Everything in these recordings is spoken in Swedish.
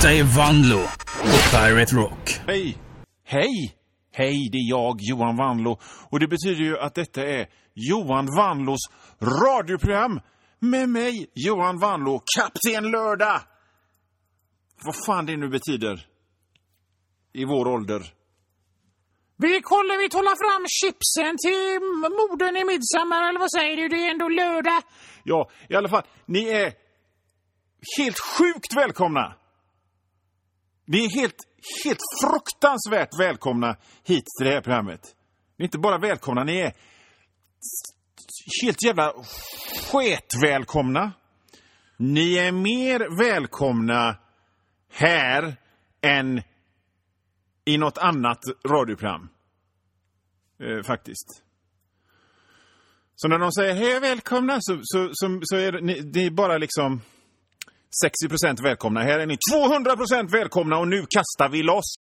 Detta är Vanlo på Pirate Rock. Hej! Hej! Hej, det är jag, Johan Vanlo. Och det betyder ju att detta är Johan Vanlos radioprogram med mig, Johan Vanlo, Kapten Lördag. Vad fan det nu betyder i vår ålder. Vi håller fram chipsen till modern i midsommar, eller vad säger du? Det är ändå lördag. Ja, i alla fall, ni är helt sjukt välkomna. Ni är helt fruktansvärt välkomna hit till det här programmet. Ni är inte bara välkomna, ni är helt jävla sketvälkomna. Ni är mer välkomna här än i något annat radioprogram. Faktiskt. Så när de säger hej välkomna så är det bara liksom 60% välkomna. Här är ni 200% välkomna och nu kastar vi loss.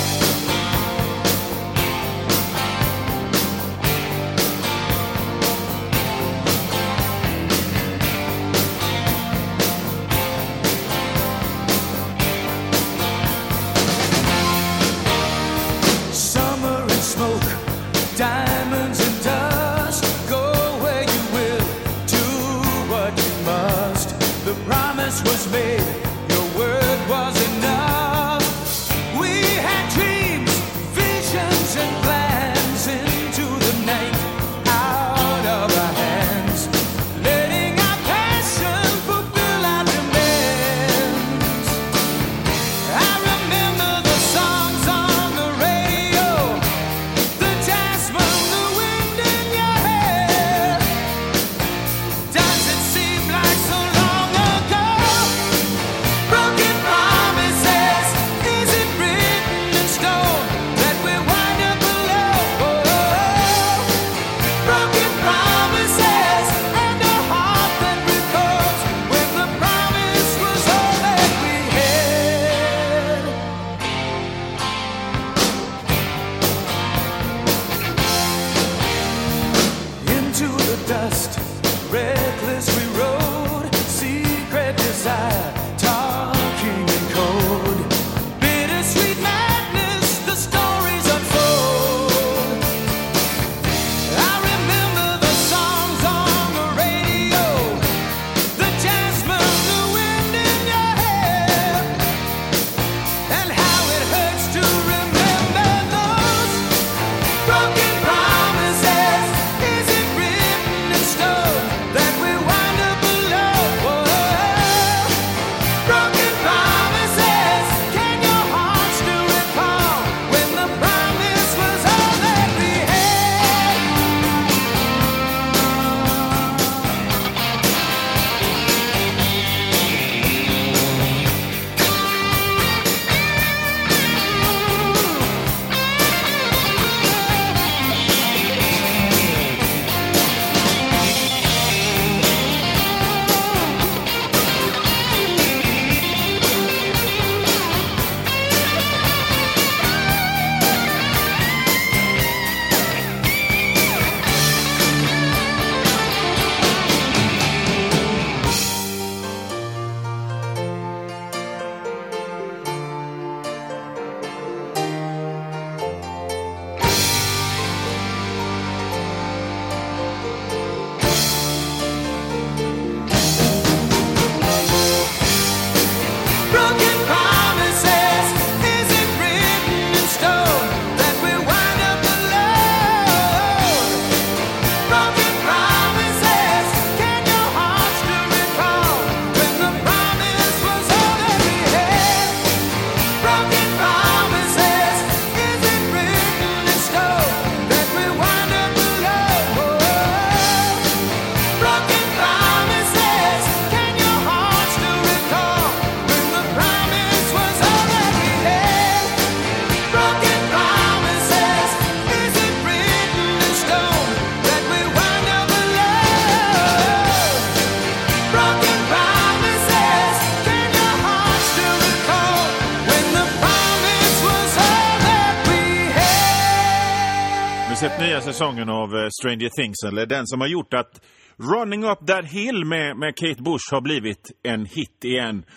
Sett nya säsongen av Stranger Things, eller den som har gjort att Running Up That Hill med Kate Bush har blivit en hit igen.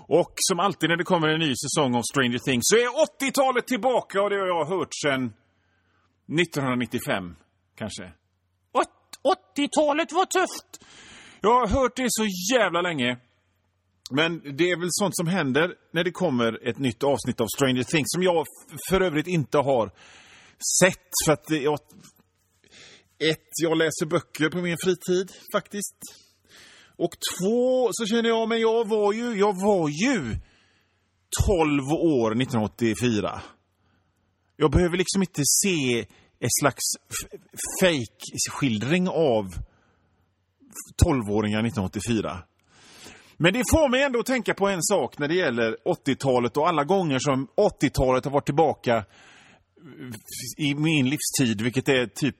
Och som alltid när det kommer en ny säsong av Stranger Things så är 80-talet tillbaka, och det har jag hört sedan 1995 kanske. 80-talet var tufft. Jag har hört det så jävla länge. Men det är väl sånt som händer när det kommer ett nytt avsnitt av Stranger Things som jag för övrigt inte har sett, för att jag läser böcker på min fritid faktiskt. Och 2 så känner jag, men jag var ju 12 år 1984. Jag behöver liksom inte se en slags fake-skildring av 12-åringar 1984. Men det får mig ändå att tänka på en sak när det gäller 80-talet och alla gånger som 80-talet har varit tillbaka i min livstid, vilket är typ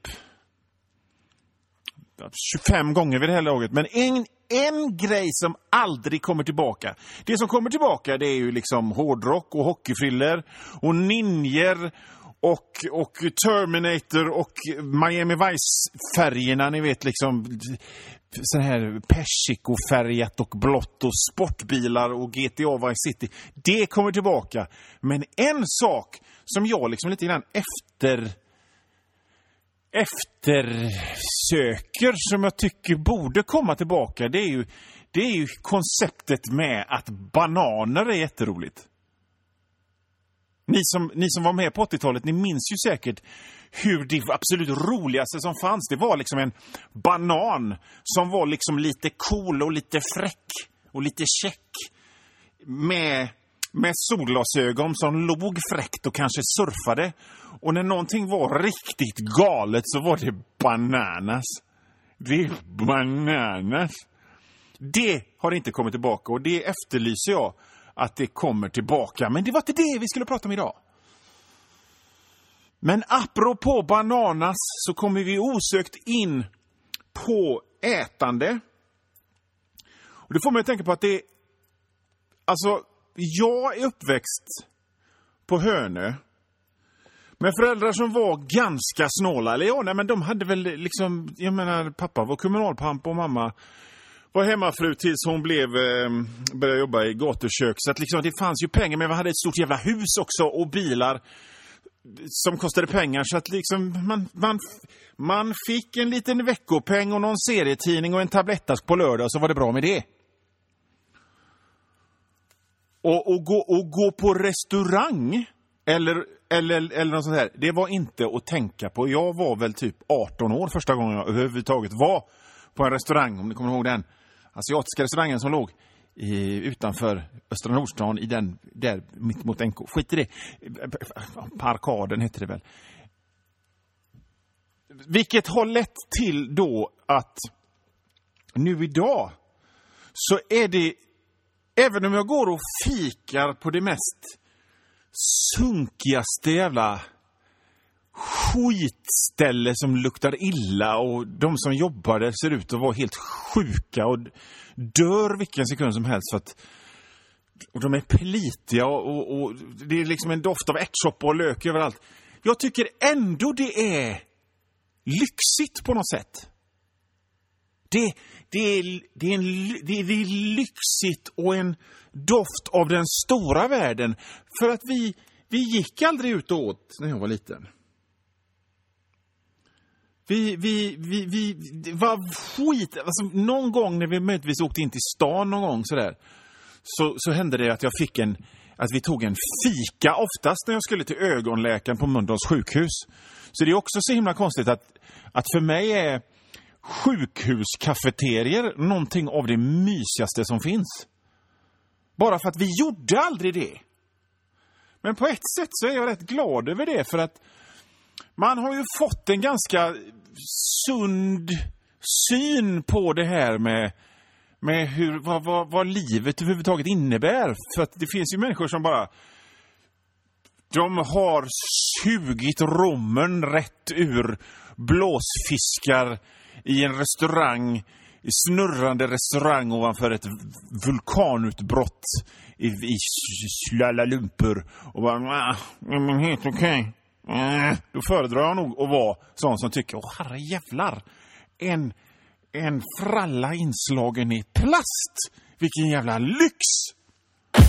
25 gånger vid det här laget. Men en grej som aldrig kommer tillbaka. Det som kommer tillbaka, det är ju liksom hårdrock och hockeyfriller och ninjer och Terminator och Miami Vice-färgerna, ni vet, liksom sån här persikofärgat och blått och sportbilar och GTA Vice City. Det kommer tillbaka. Men en sak som jag liksom lite grann eftersöker, som jag tycker borde komma tillbaka, det är ju konceptet med att bananer är jätteroligt. Ni som var med på 80-talet, ni minns ju säkert hur det absolut roligaste som fanns, det var liksom en banan som var liksom lite cool och lite fräck och lite check med solglasögon som låg fräckt och kanske surfade. Och när någonting var riktigt galet så var det bananas. Det är bananas. Det har inte kommit tillbaka, och det efterlyser jag att det kommer tillbaka. Men det var inte det vi skulle prata om idag. Men apropå bananas så kommer vi osökt in på ätande. Och det får mig att tänka på att det... Alltså, jag är uppväxt på Hönö med föräldrar som var ganska snåla. Eller men de hade väl liksom... Jag menar, pappa var kommunalpamp och mamma var hemmafru tills hon började jobba i gatukök. Så att liksom, det fanns ju pengar, men vi hade ett stort jävla hus också och bilar som kostade pengar. Så att liksom man fick en liten veckopeng och någon serietidning och en tablettask på lördag, så var det bra med det. Och gå på restaurang eller något sånt här, det var inte att tänka på. Jag var väl typ 18 år första gången jag överhuvudtaget var på en restaurang, om ni kommer ihåg den asiatiska restaurangen som låg utanför Östra Nordstan, i den där mitt mot NK. Skit i det. Parkaden heter det väl. Vilket har lett till då att nu idag så är det, även om jag går och fikar på det mest sunkigaste jävla skitställe som luktar illa, och de som jobbar där ser ut att vara helt sjuka och dör vilken sekund som helst, för att och de är pelitiga och det är liksom en doft av ärtsoppa och lök överallt. Jag tycker ändå det är lyxigt på något sätt. Det är lyxigt och en doft av den stora världen, för att vi gick aldrig ut och åt när jag var liten. Vi var skit. Alltså, någon gång när vi möjligtvis åkte in till stan någon gång sådär, så hände det att att vi tog en fika, oftast när jag skulle till ögonläkaren på Mölndals sjukhus. Så det är också så himla konstigt att för mig är sjukhuskafeterier någonting av det mysigaste som finns. Bara för att vi gjorde aldrig det. Men på ett sätt så är jag rätt glad över det, för att man har ju fått en ganska sund syn på det här med vad livet överhuvudtaget innebär. För att det finns ju människor som bara, de har sugit rommen rätt ur blåsfiskar i en restaurang, i snurrande restaurang ovanför ett vulkanutbrott i Kuala Lumpur, och bara, men helt okej. Då föredrar jag nog att vara sån som tycker, herre jävlar, en fralla inslagen i plast, vilken jävla lyx.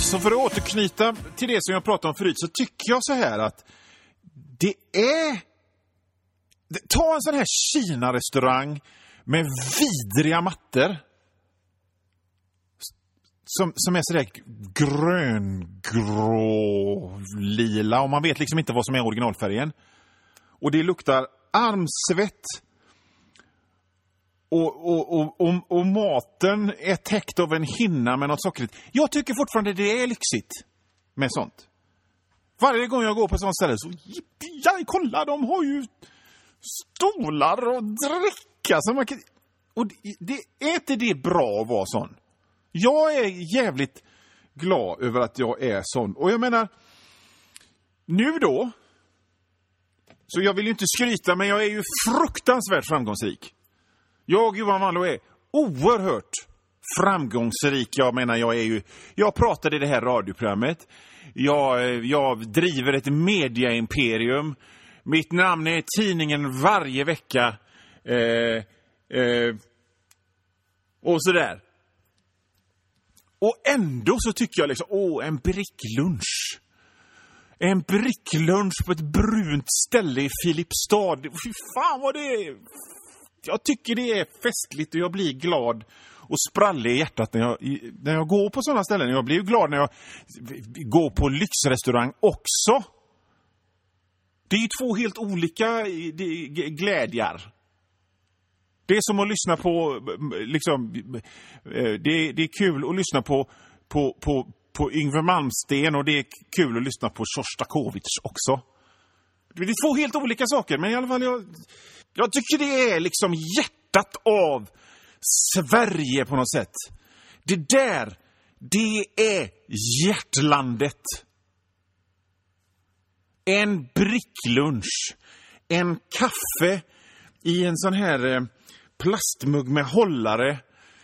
Så för att återknyta till det som jag pratade om förut så tycker jag så här att det är... Ta en sån här Kina-restaurang med vidriga mattor som är sådär gröngrå lila och man vet liksom inte vad som är originalfärgen. Och det luktar armsvett och maten är täckt av en hinna med något sockrigt. Jag tycker fortfarande det är lyxigt med sånt. Varje gång jag går på sånt ställe så kolla, de har ju stolar och dricka som man kan... Och det är inte det bra att vara sån. Jag är jävligt glad över att jag är sån. Och jag menar, nu då, så jag vill ju inte skryta, men jag är ju fruktansvärt framgångsrik. Jag, Johan Wanlo, är oerhört framgångsrik. Jag menar, jag pratade i det här radioprogrammet. Jag driver ett mediaimperium. Mitt namn är i tidningen varje vecka. Och sådär. Och ändå så tycker jag liksom, en bricklunch. En bricklunch på ett brunt ställe i Filipstad. Fy fan vad det är. Jag tycker det är festligt och jag blir glad och sprallig i hjärtat när jag går på sådana ställen. Jag blir ju glad när jag går på lyxrestaurang också. Det är ju två helt olika glädjar. Det är som att lyssna på liksom, det är kul att lyssna på Yngve Malmsten och det är kul att lyssna på Shostakovich också. Det är två helt olika saker, men i alla fall jag tycker det är liksom hjärtat av Sverige på något sätt. Det är hjärtlandet. En bricklunch, en kaffe i en sån här plastmugg med hållare,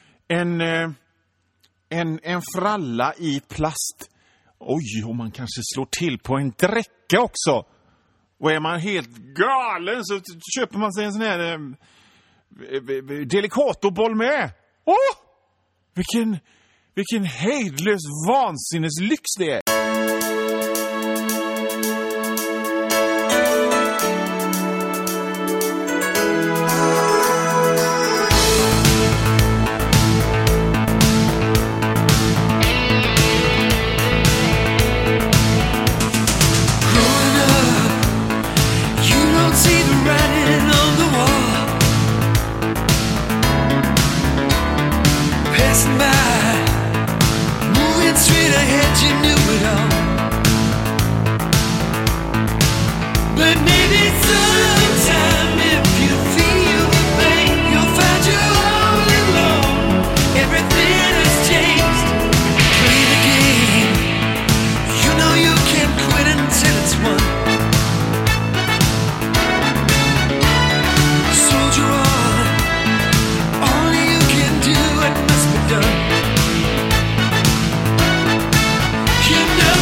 en fralla i plast. Oj, och man kanske slår till på en dräcka också. Och är man helt galen så köper man sig en sån här Delicatoboll med. Vilken hejdlös vansinneslyx det är.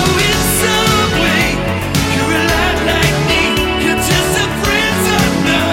You're a lot like me. You're just a prince unknown.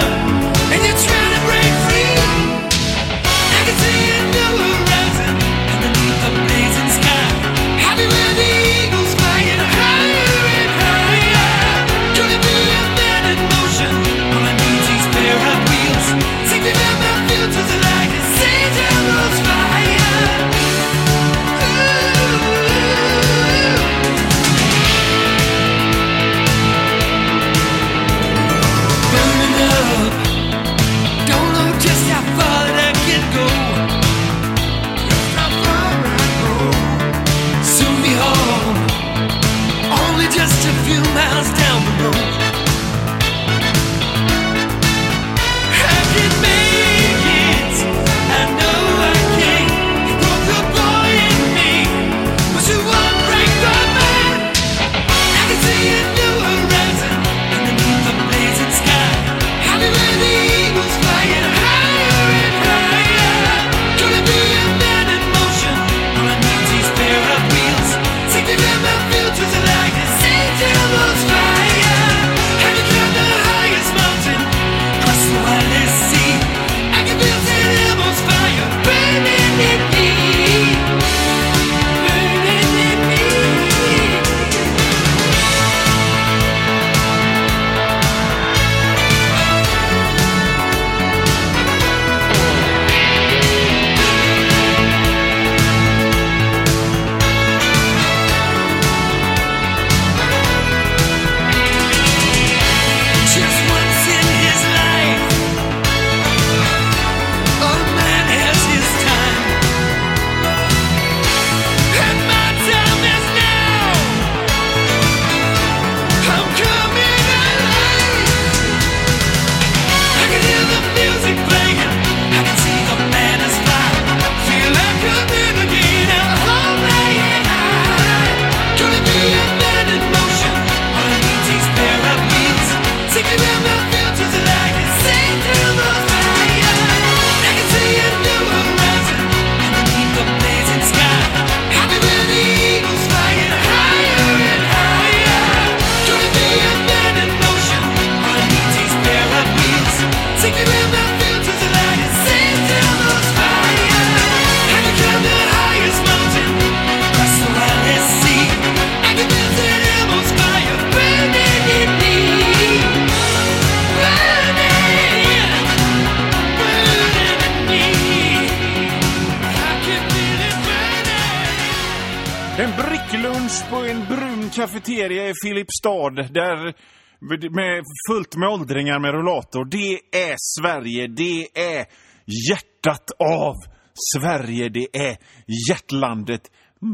En bricklunch på en brun kafeteria i Filipstad där med fullt med åldringar med rollator. Det är Sverige, det är hjärtat av Sverige, det är hjärtlandet.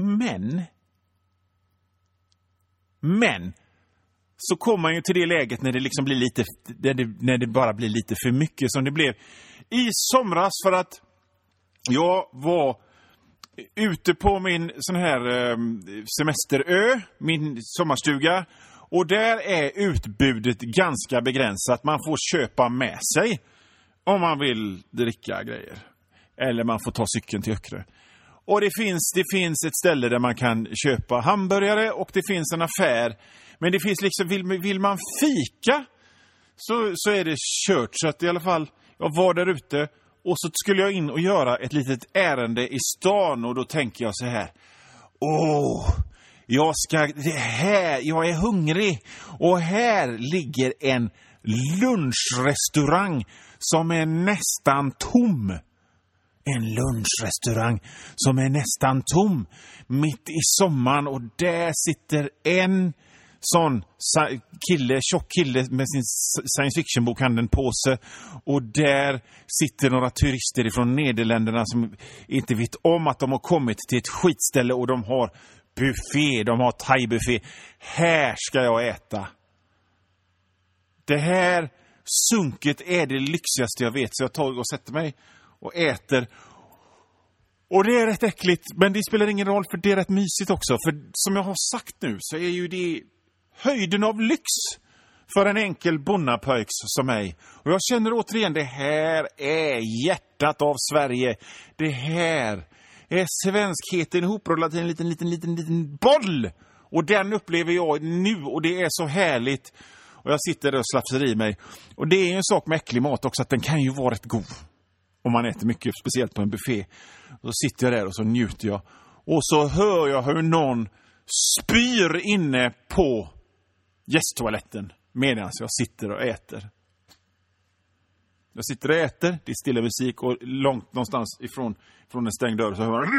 Men så kommer man ju till det läget när det liksom blir lite, när det bara blir lite för mycket som det blev i somras, för att jag var ute på min sån här semesterö, min sommarstuga, och där är utbudet ganska begränsat. Man får köpa med sig om man vill dricka grejer, eller man får ta cykeln till Öckerö. Och det finns ett ställe där man kan köpa hamburgare, och det finns en affär. Men det finns liksom, vill man fika så är det kört. Så att i alla fall, jag var där ute och så skulle jag in och göra ett litet ärende i stan. Och då tänker jag så här: jag är hungrig. Och här ligger en lunchrestaurang som är nästan tom. En lunchrestaurang som är nästan tom mitt i sommaren, och där sitter en sån tjock kille med sin science fiction-bokhandeln-påse, och där sitter några turister från Nederländerna som inte vet om att de har kommit till ett skitställe, och de har buffé, de har thai-buffé. Här ska jag äta. Det här sunket är det lyxigaste jag vet, så jag tar och sätter mig och äter. Och det är rätt äckligt, men det spelar ingen roll, för det är rätt mysigt också. För som jag har sagt nu så är ju det höjden av lyx för en enkel bonnapöjks som mig. Och jag känner återigen, det här är hjärtat av Sverige. Det här är svenskheten ihoprullad till en liten boll. Och den upplever jag nu, och det är så härligt. Och jag sitter där och slafsar i mig. Och det är ju en sak med äcklig mat också, att den kan ju vara rätt god om man äter mycket, speciellt på en buffé. Och så sitter jag där och så njuter jag. Och så hör jag hur någon spyr inne på gästtoaletten medan jag sitter och äter. Jag sitter och äter, det är stilla musik, och långt någonstans från en stängd dörr så hör man.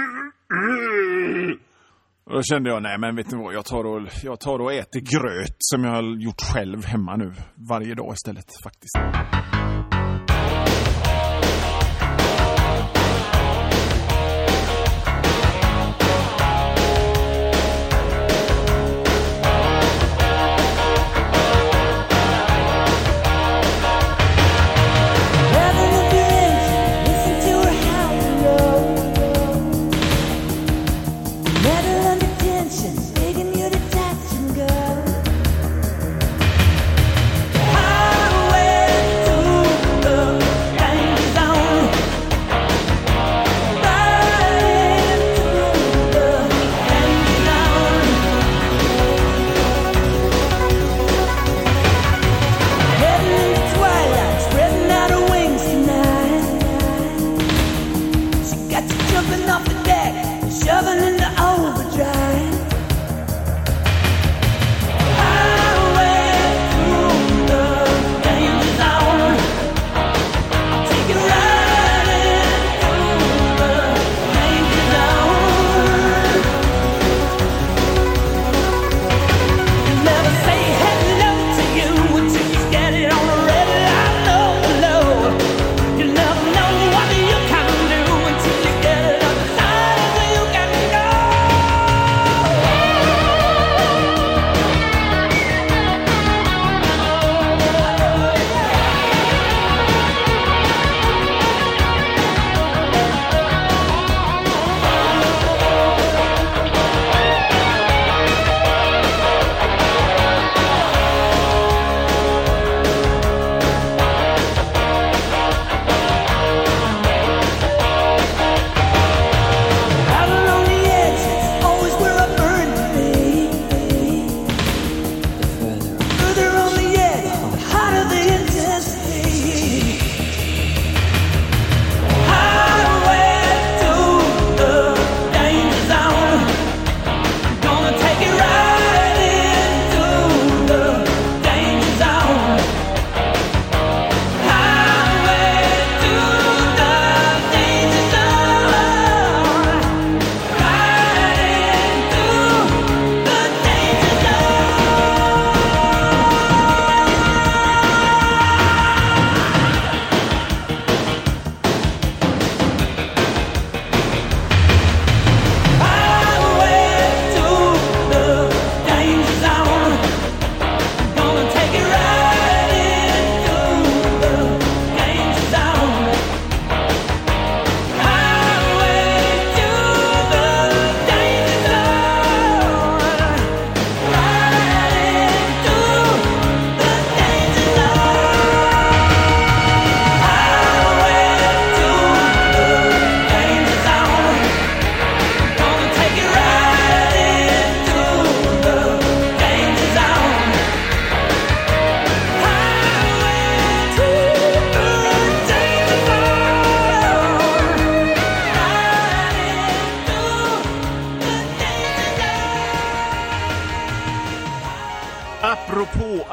Och då kände jag, nej men vet ni vad, jag tar och äter gröt som jag har gjort själv hemma nu varje dag istället faktiskt.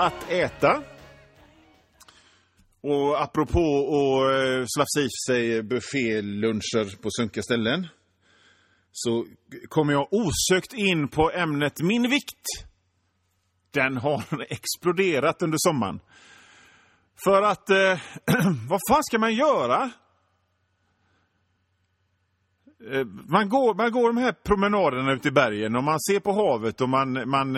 att äta. Och apropå att slafsa i sig bufféluncher på sunkiga ställen, så kommer jag osökt in på ämnet min vikt. Den har exploderat under sommaren. För att, vad fan ska man göra? Man går de här promenaderna ute i bergen och man ser på havet och man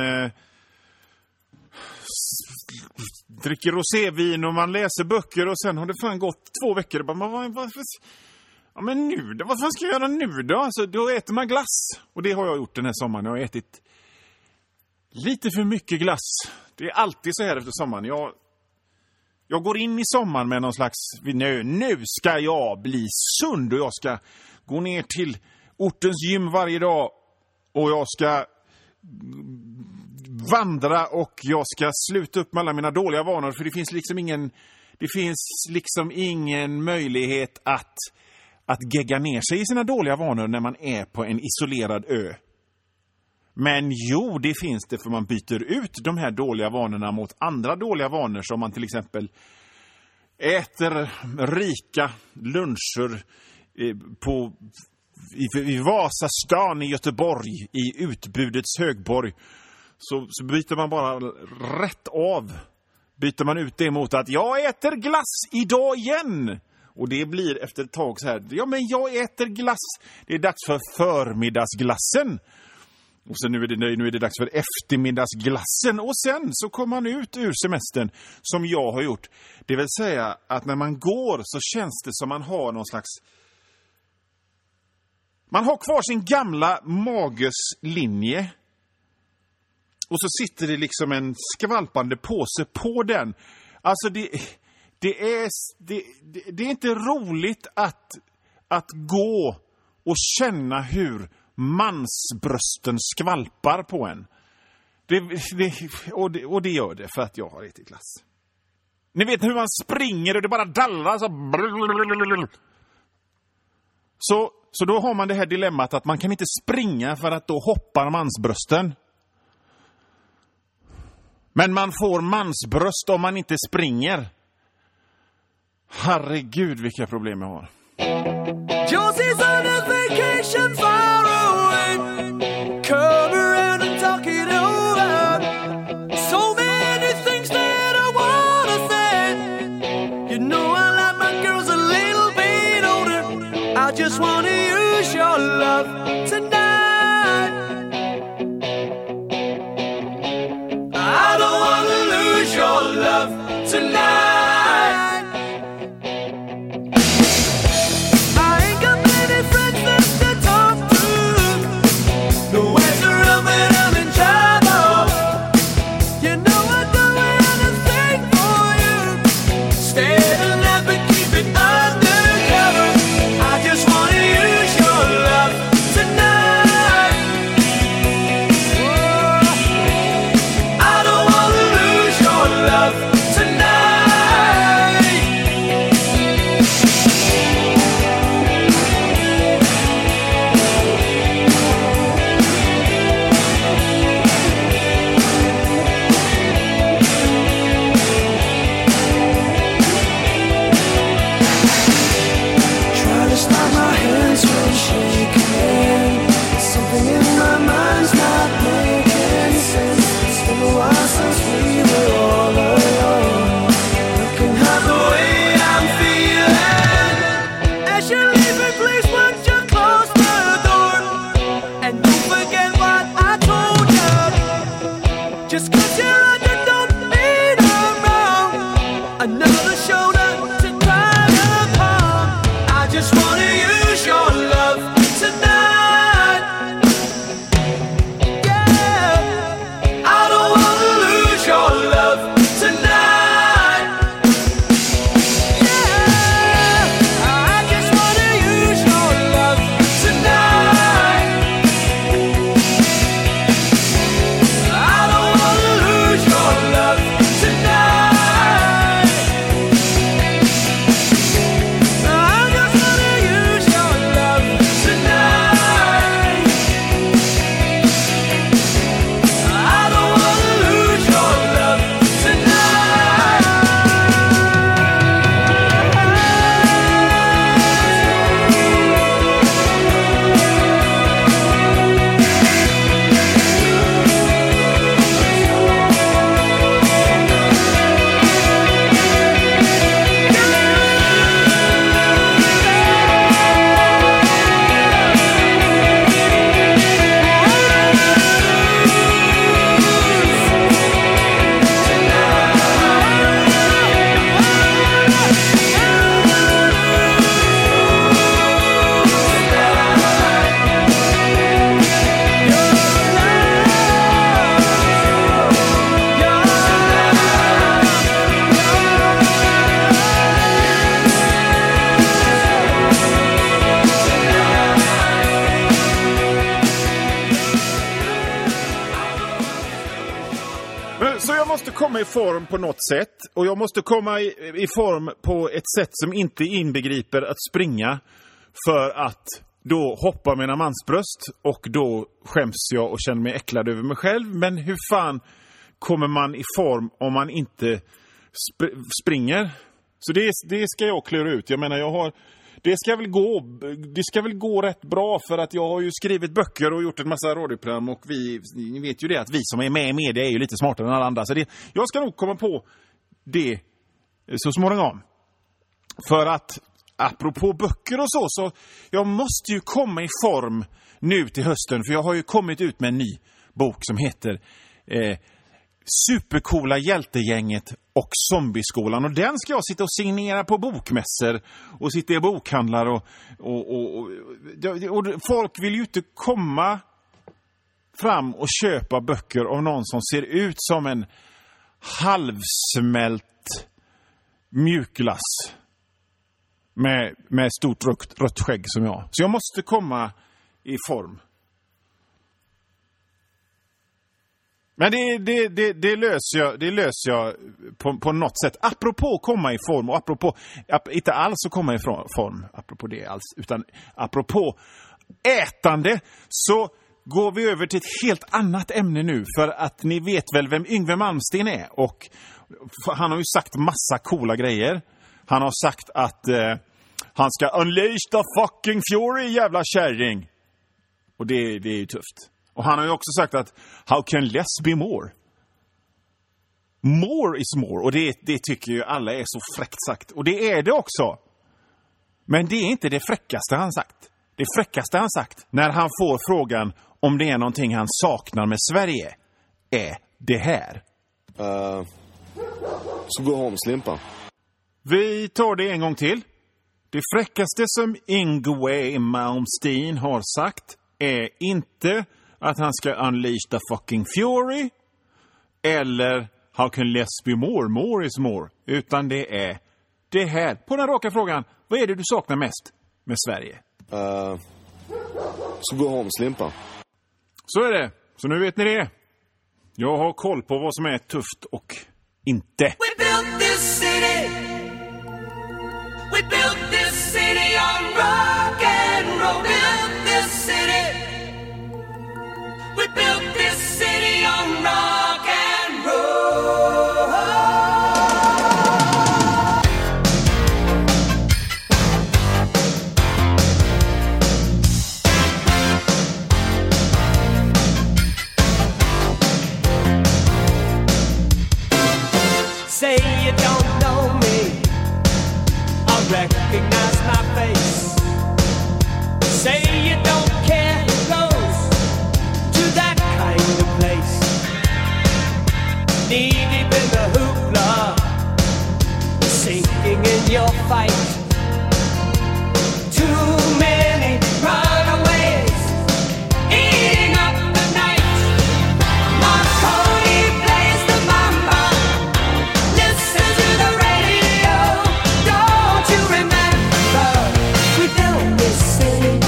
dricker rosévin och man läser böcker och sen har det fan gått 2 veckor och bara, men nu då? Vad fan ska jag göra nu då? Alltså, då äter man glass. Och det har jag gjort den här sommaren. Jag har ätit lite för mycket glass. Det är alltid så här efter sommaren. Jag går in i sommaren med någon slags, nu ska jag bli sund och jag ska gå ner till ortens gym varje dag och jag ska vandra och jag ska sluta upp med alla mina dåliga vanor, för det finns liksom ingen möjlighet att gegga ner sig i sina dåliga vanor när man är på en isolerad ö. Men jo, det finns det, för man byter ut de här dåliga vanorna mot andra dåliga vanor, som man till exempel äter rika luncher i Vasastan i Göteborg, i utbudets högborg. Så byter man bara rätt av. Byter man ut det mot att jag äter glass idag igen. Och det blir efter ett tag så här, ja men jag äter glass. Det är dags för förmiddagsglassen. Och så nu är det dags för eftermiddagsglassen. Och sen så kommer man ut ur semestern som jag har gjort. Det vill säga att när man går så känns det som man har någon slags... Man har kvar sin gamla mages linje. Och så sitter det liksom en skvalpande påse på den. Alltså det är inte roligt att gå och känna hur mansbrösten skvalpar på en. Och det gör det för att jag har ätit glass. Ni vet hur man springer och det bara dallrar så då har man det här dilemmat att man kan inte springa för att då hoppar mansbrösten. Men man får mansbröst om man inte springer. Herregud, vilka problem jag har. Josie's on a vacation far away. Come around and talk it over. So many things that I wanna say. You know I like my girls a little bit older. I just wanna use your love tonight. I don't wanna lose your love tonight. måste komma i form på något sätt. Och jag måste komma i form på ett sätt som inte inbegriper att springa. För att då hoppa mina mansbröst. Och då skäms jag och känner mig äcklad över mig själv. Men hur fan kommer man i form om man inte springer? Så det ska jag klura ut. Jag menar, det ska väl gå rätt bra, för att jag har ju skrivit böcker och gjort en massa radioprogram, och ni vet ju det att vi som är med i media är ju lite smartare än alla andra. Så jag ska nog komma på det så småningom. För att apropå böcker och så jag måste ju komma i form nu till hösten, för jag har ju kommit ut med en ny bok som heter Supercoola hjältegänget och zombieskolan, och den ska jag sitta och signera på bokmässor och sitta i bokhandlar och folk vill ju inte komma fram och köpa böcker av någon som ser ut som en halvsmält mjukglass med stort rött skägg som jag. Så jag måste komma i form. Men det löser jag på något sätt. Apropå komma i form, och apropå inte alls att komma i form, apropå det alls, utan apropå ätande, så går vi över till ett helt annat ämne nu. För att ni vet väl vem Yngve Malmsteen är, och han har ju sagt massa coola grejer. Han har sagt att han ska unleash the fucking fury, jävla kärring. Och det är ju tufft. Och han har ju också sagt att how can less be more? More is more. Och det tycker ju alla är så fräckt sagt. Och det är det också. Men det är inte det fräckaste han sagt. Det fräckaste han sagt när han får frågan om det är någonting han saknar med Sverige är det här. Så gå hem, Slimpa. Vi tar det en gång till. Det fräckaste som Yngve Malmsteen har sagt är inte att han ska unleash the fucking fury eller how can less be more, more is more, utan det är det här. På den raka frågan, vad är det du saknar mest med Sverige? Så gå hem, Slimpa. Så är det, så nu vet ni det. Jag har koll på vad som är tufft och inte. We built this city. We built this city on rock and roll. Built this city. We built this city on rock and roll. Say you don't know me, I recognize my face. Say you don't care who goes to that kind of place. Knee deep in the hoopla, sinking in your fight. Too many runaways, eating up the night. Marconi plays the mamba. Listen to the radio. Don't you remember? We built this city.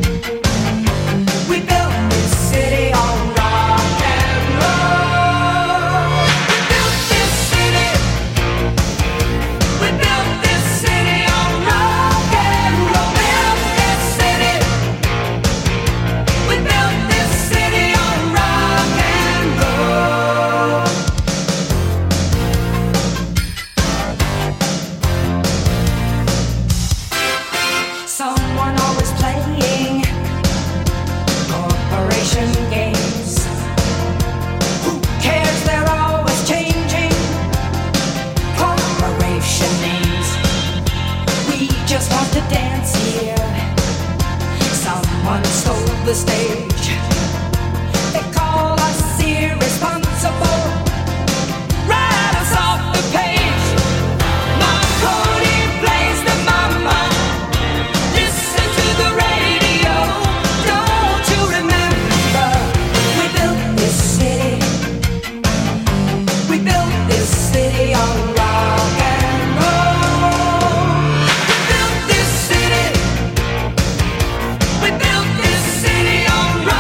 We built this city on rock and roll. We built this city. We built this city on rock and roll. Built this city. We built this city on rock and roll. Someone always playing corporation games. Who cares? They're always changing corporation names. We just want to dance here. Someone stole the stage. They call us irresponsible. Write us off the page. Marconi plays the mama. Listen to the radio. Don't you remember? We built this city. We built this city on rock and roll. We built this city. We built this city on rock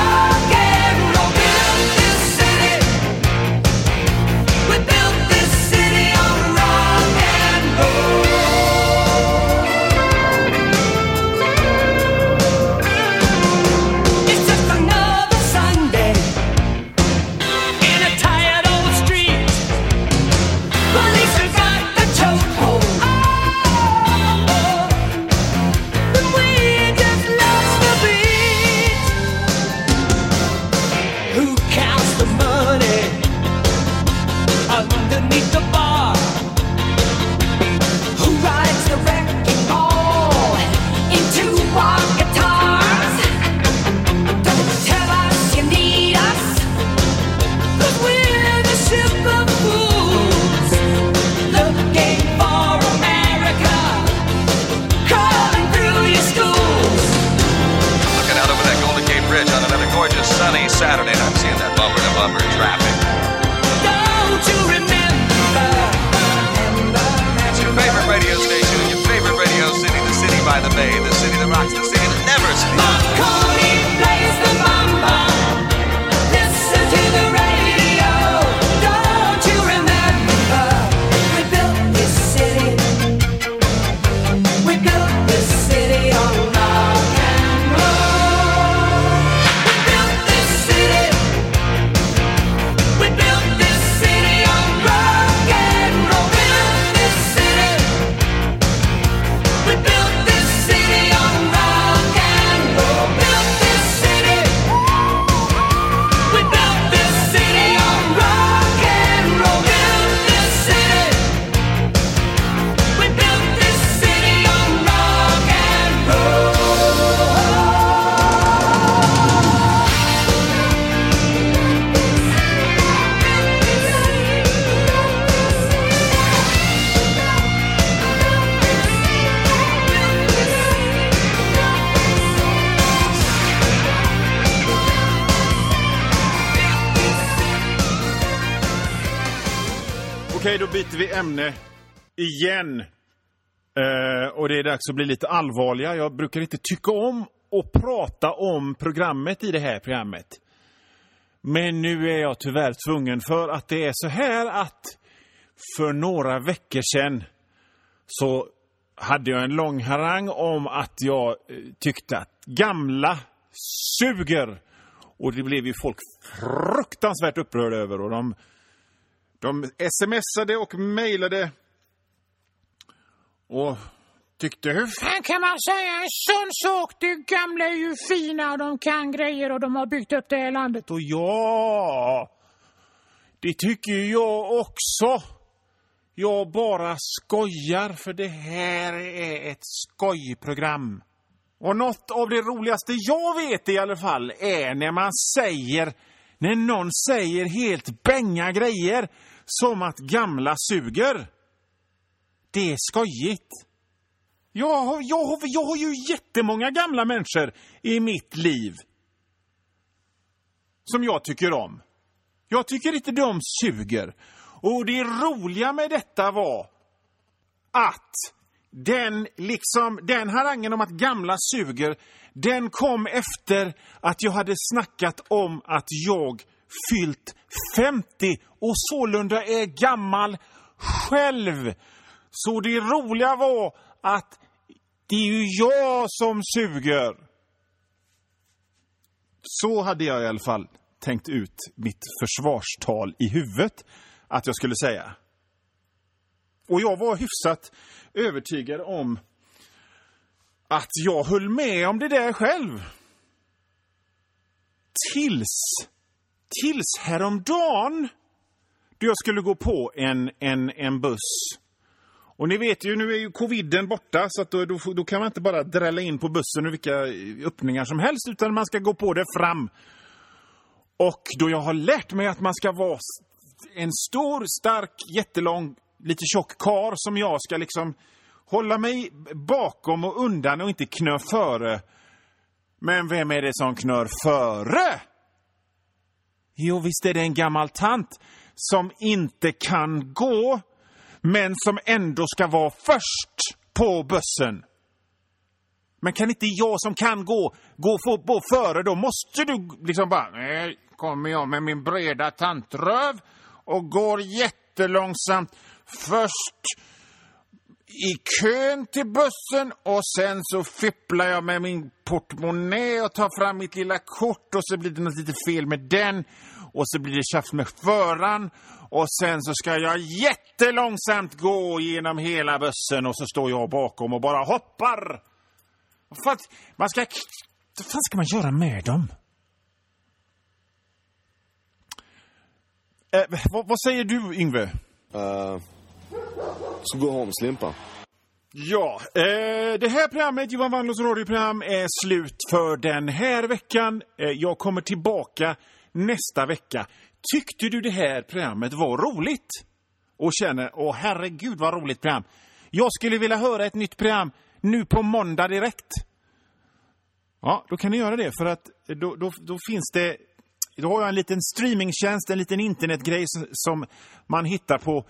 gorgeous sunny Saturday. I'm seeing that bumper to bumper traffic. Don't you remember? It's your favorite radio station in your favorite radio city, the city by the bay, the city that rocks, the city that never sleeps. Marconi plays the bumper. Listen to the radio. Don't you remember? We built this city. We built this city on rock and roll. We built this city. We built this city on rock and roll. Built this city. We built this city on rock and roll. Built this city. We built this city on rock and roll. Built this city. We built this city on rock and roll. Okej, då byter vi ämne igen. Och det är dags att bli lite allvarliga. Jag brukar inte tycka om att prata om programmet i det här programmet. Men nu är jag tyvärr tvungen, för att det är så här att för några veckor sedan så hade jag en lång harang om att jag tyckte att gamla suger. Och det blev ju folk fruktansvärt upprörda över, och de smsade och mejlade och tyckte, hur Fan kan man säga en sån sak? De gamla är ju fina och de kan grejer och de har byggt upp det här landet. och ja, det tycker ju jag också. Jag bara skojar, för det här är ett skojprogram. Och något av det roligaste jag vet i alla fall är när någon säger helt bänga grejer som att gamla suger. Det är skojigt. Jag har ju jättemånga gamla människor i mitt liv som jag tycker om. Jag tycker inte de suger. Och det roliga med detta var att den harangen om att gamla suger, den kom efter att jag hade snackat om att jag fyllt 50 och sålunda är gammal själv. Så det roliga var att det är ju jag som suger. Så hade jag i alla fall tänkt ut mitt försvarstal i huvudet att jag skulle säga. Och jag var hyfsat övertygad om att jag höll med om det där själv. Tills häromdagen då jag skulle gå på en buss. Och ni vet ju, nu är ju coviden borta, så att då kan man inte bara drälla in på bussen och vilka öppningar som helst, utan man ska gå på det fram. Och då jag har lärt mig att man ska vara en stor, stark, jättelång, lite tjock kar som jag ska liksom hålla mig bakom och undan och inte knö före. Men vem är det som knör före? Jo, visst är det en gammal tant som inte kan gå, men som ändå ska vara först på bussen. Men kan inte jag som kan gå före, då måste du liksom bara, nej, kommer jag med min breda tantröv och går jättelångsamt först i kön till bussen, och sen så fipplar jag med min portmonnä och tar fram mitt lilla kort, och så blir det något lite fel med den, och så blir det tjafs med föraren, och sen så ska jag jättelångsamt gå genom hela bussen, och så står jag bakom och bara hoppar. För att vad fan ska man göra med dem? Vad säger du, Yngve? Så gå hem, slimpa. Ja, det här programmet, Johan Wandlås radioprogram, är slut för den här veckan. Jag kommer tillbaka nästa vecka. Tyckte du det här programmet var roligt? Och känner, herregud vad roligt program. Jag skulle vilja höra ett nytt program nu på måndag direkt. Ja, då kan ni göra det för att då finns det... Då har jag en liten streamingtjänst, en liten internetgrej som man hittar på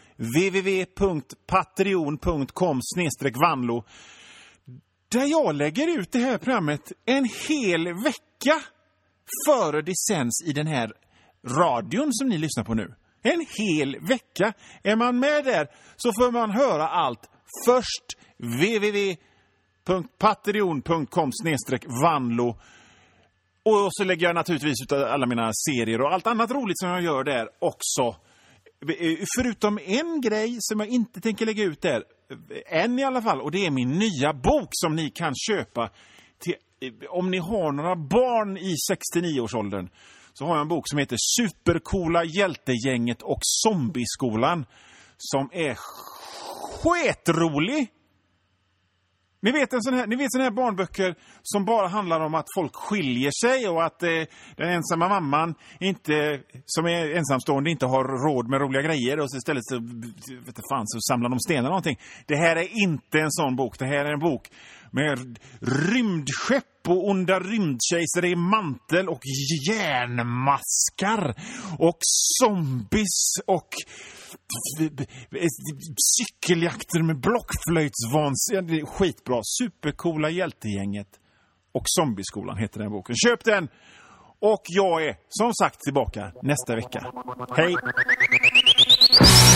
www.patreon.com/vanlo. Där jag lägger ut det här programmet en hel vecka före det sänds i den här radion som ni lyssnar på nu. En hel vecka. Är man med där så får man höra allt först. www.patreon.com/vanlo. Och så lägger jag naturligtvis ut alla mina serier och allt annat roligt som jag gör där också. Förutom en grej som jag inte tänker lägga ut där. Än i alla fall. Och det är min nya bok som ni kan köpa till, om ni har några barn i 69-årsåldern. Så har jag en bok som heter Supercoola hjältegänget och zombieskolan. Som är skitrolig. Ni vet sån här barnböcker som bara handlar om att folk skiljer sig och att den ensamma mamman som är ensamstående inte har råd med roliga grejer och så istället så samlar de stenar någonting. Det här är inte en sån bok. Det här är en bok med rymdskepp och onda rymdkejsare i mantel och järnmaskar och zombies och cykeljakter med blockflöjtsvansinne. Skitbra. Supercoola hjältegänget och zombieskolan heter den boken. Köp den! Och jag är som sagt tillbaka nästa vecka. Hej!